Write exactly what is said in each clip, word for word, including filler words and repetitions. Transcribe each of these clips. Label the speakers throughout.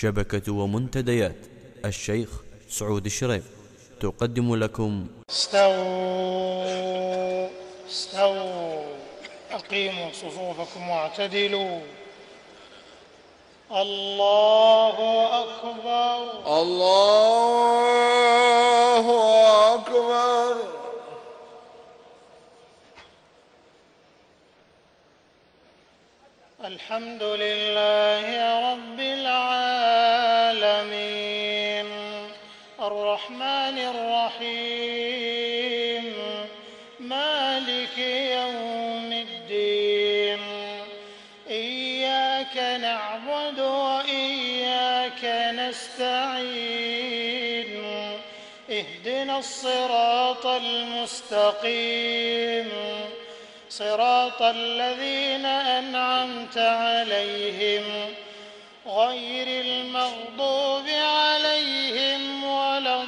Speaker 1: شبكة ومنتديات الشيخ سعود الشريف تقدم لكم
Speaker 2: استووا استووا أقيموا صفوفكم واعتدلوا. الله أكبر
Speaker 3: الله أكبر.
Speaker 2: الحمد لله رب العالمين الرحمن الرحيم مالك يوم الدين إياك نعبد وإياك نستعين اهدنا الصراط المستقيم صراط الذين أنعمت عليهم غير المغضوب عليهم ولا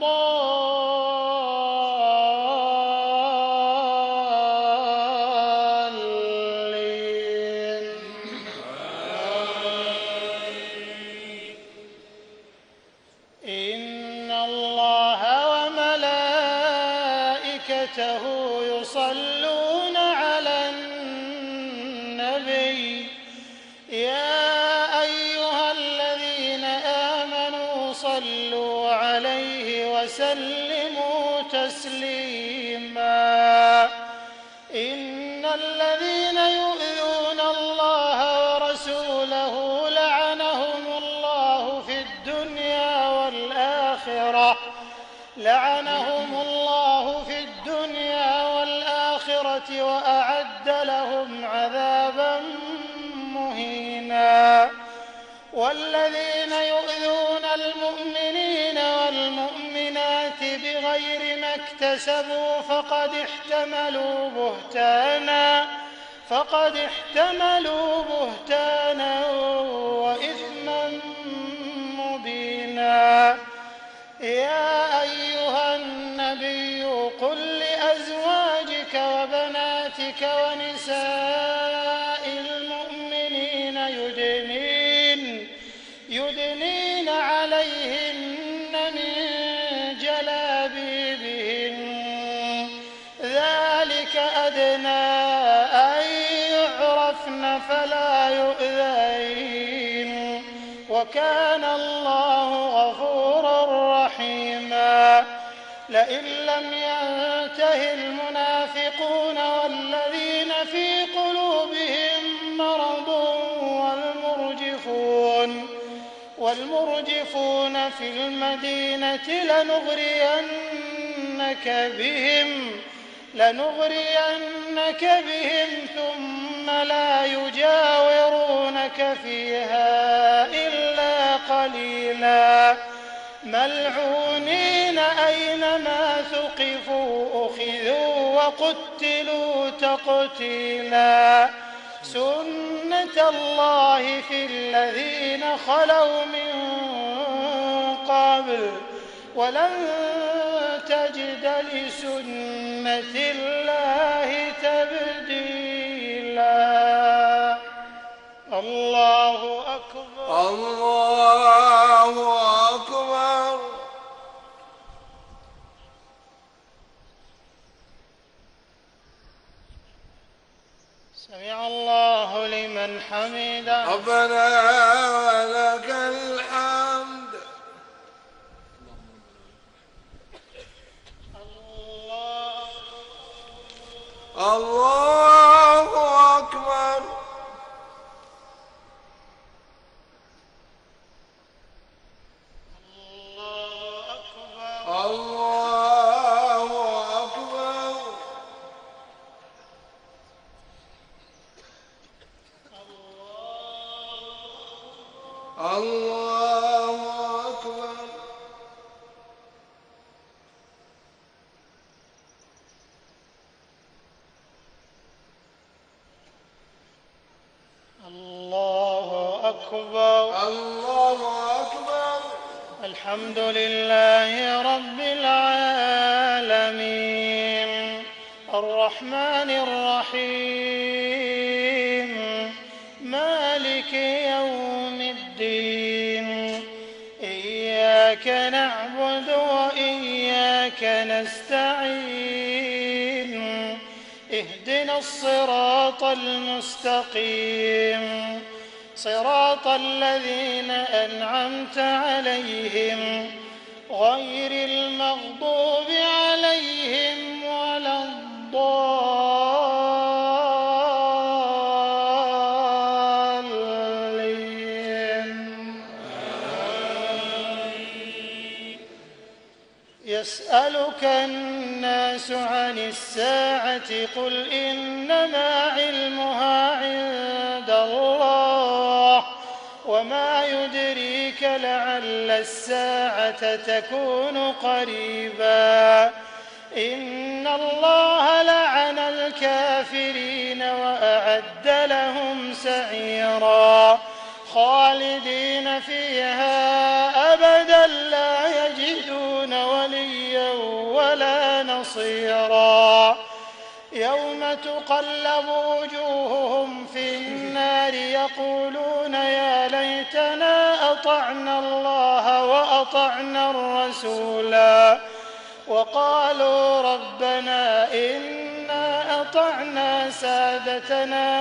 Speaker 2: الضالين. إن الله وملائكته يصلون على النبي يا أيها الذين آمنوا صلوا عليه وسلموا تسليما. إن الذين يؤذون الله ورسوله لعنهم الله في الدنيا والآخرة لعنهم الله في الدنيا والآخرة وأعد لهم عذابا مهينا. والذين يؤذون المؤمنين والمؤمنات بغير ما اكتسبوا فقد احتملوا بهتانا فقد احتملوا بهتانا وإثما مبينا. يا أيها النبي قل لأزواجك وبناتك ونساء المؤمنين يدنين يدنين عليهن من جلابيبهن ذلك أدنى أن يعرفن فلا يؤذين وكان الله غفورا رحيما. لئن لم ينته المنافقون والذين في قلوبهم مرض والمرجفون والمرجفون في المدينة لنغرينك بهم لنغرينك بهم ثم لا يجاورونك فيها إلا قليلا. ملعونين أينما ثقفوا أخذوا وقتلوا تقتيلا. سنة الله في الذين خلوا من قبل ولن تجد لسنة الله تبديلا. الله أكبر
Speaker 3: الله أكبر.
Speaker 2: سمع الله لمن حمده.
Speaker 3: ربنا ولك الحمد.
Speaker 2: الله
Speaker 3: الله أكبر.
Speaker 2: الله أكبر
Speaker 3: الله أكبر. الله أكبر.
Speaker 2: الله أكبر.
Speaker 3: الله أكبر.
Speaker 2: الحمد لله رب العالمين الرحمن الرحيم مالك يوم الدين إياك نعبد وإياك نستعين اهدنا الصراط المستقيم صراط الذين أنعمت عليهم غير المغضوب عليهم ولا الضالين. يسألك الناس عن الساعة قل إنما علمها عند الله وما يدريك لعل الساعة تكون قريبا إن الله لعن الكافرين وأعد لهم سعيرا خالدين فيها أبدا لا يجدون وليا ولا نصيرا يوم تقلب وجوههم في النار يقولون يا ليتنا أطعنا الله وأطعنا الرسولا وقالوا ربنا إنا أطعنا سادتنا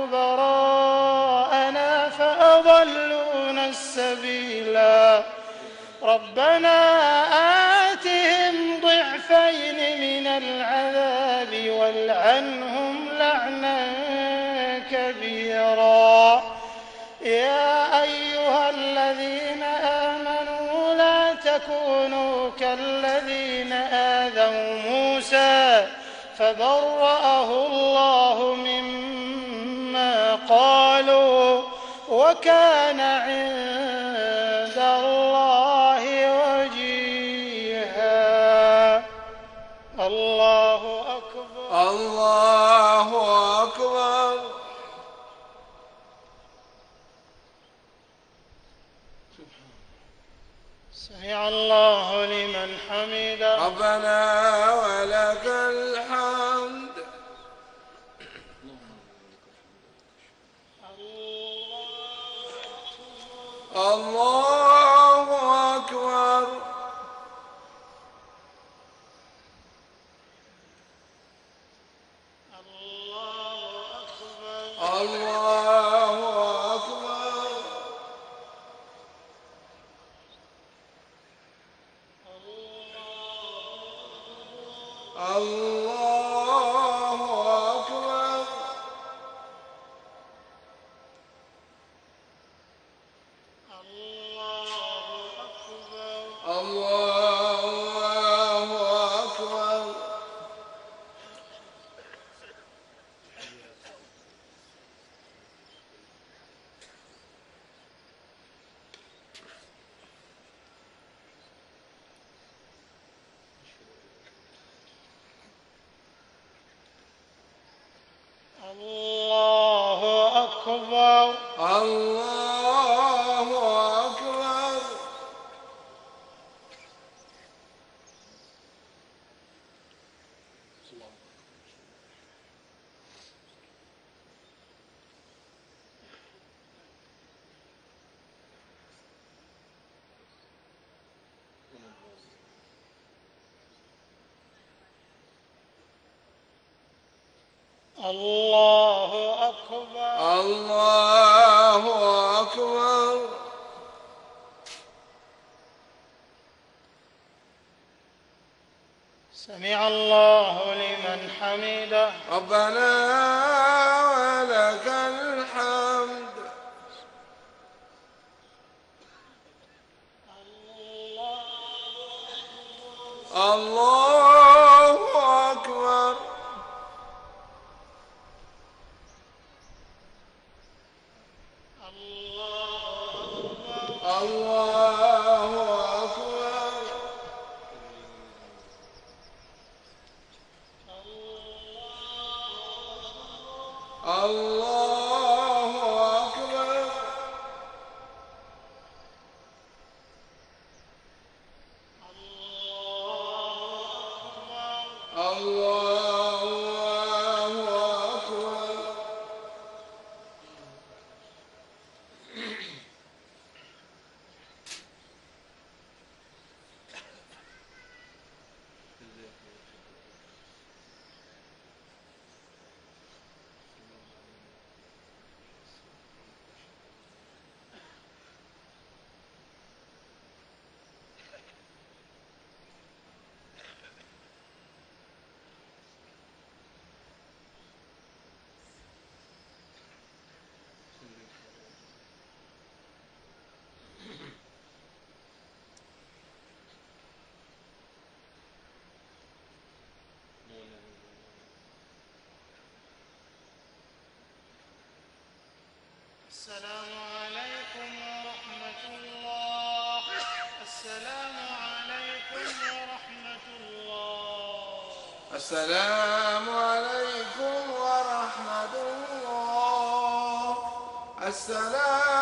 Speaker 2: وكبراءنا فأضلونا السبيلا ربنا آتهم ضعفين من العذاب والعنهم لعنا كبيرا يا أيها الذين آمنوا لا تكونوا كالذين آذوا موسى فبرأه الله مما قالوا وكان عند الله وجيها. الله أكبر.
Speaker 3: الله أكبر.
Speaker 2: سمع الله لمن حمده.
Speaker 3: ربنا ولك الحمد. الله أكبر. الله أكبر. الله أكبر. الله أكبر.
Speaker 2: الله أكبر.
Speaker 3: الله أكبر.
Speaker 2: الله أكبر.
Speaker 3: الله أكبر.
Speaker 2: سمع الله لمن حمده.
Speaker 3: ربنا ولك الحمد. الله أكبر. الله أكبر. الله أكبر. الله أكبر.
Speaker 2: السلام عليكم ورحمة الله. السلام عليكم ورحمة الله.
Speaker 3: السلام عليكم ورحمة الله. السلام